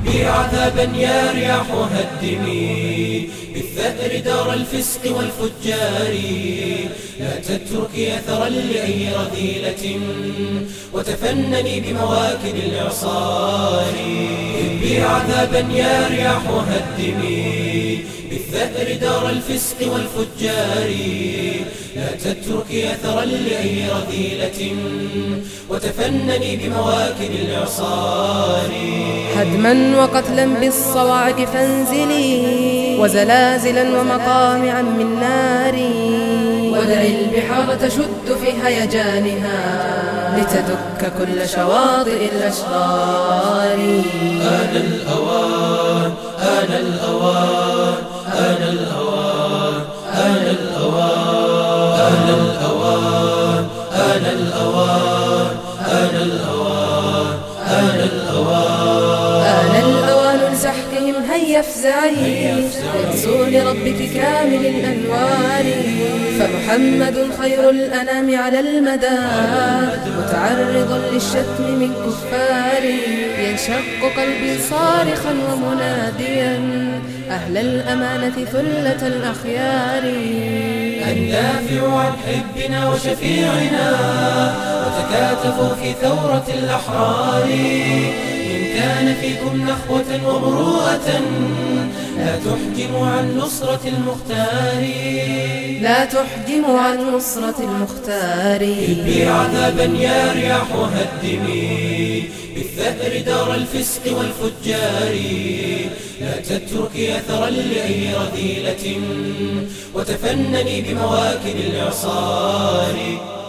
هبي عذابا يا رياح هدمي بالثأر دار الفسق والفجار، لا تتركي أثرا لأي رذيلة وتفنني بمواكب الإعصار. هبي عذابا يا رياح هدمي بالثأر دار الفسق والفجار، لا تتركي أثرا لأي رذيلة وتفنني بمواكب الإعصار. هدما وقتلا بالصواعق فانزلي، وزلازلا ومقامعا من نار، ودعي البحار تشد في هيجانها لتدك كل شواطئ الأشرار. آن الأوان آن الأوان آن الأوان آن الأوان آن الأوان آن الأوان آن الأوان آن الأوان آن الأوان لسحقهم هيا افزعي ينسوا لربك كامل الأنوار. فمحمد خير الأنام على المدى متعرض للشتم من كفار. ينشق قلبي صارخا ومناديا أهل الأمانة ثلة الأخيار. الدافع عن حبنا وشفيعنا وتكاتفوا في ثورة الأحرار. إن كان فيكم نخوة ومروءة لا تحجموا عن نصرة المختار. لا تحجموا عن نصرة المختار. هبي عذابا يا رياح هدمي بالثأر دار الفسق والفجار، لا تتركي أثرا لأي رذيلة وتفنني بمواكب الإعصار.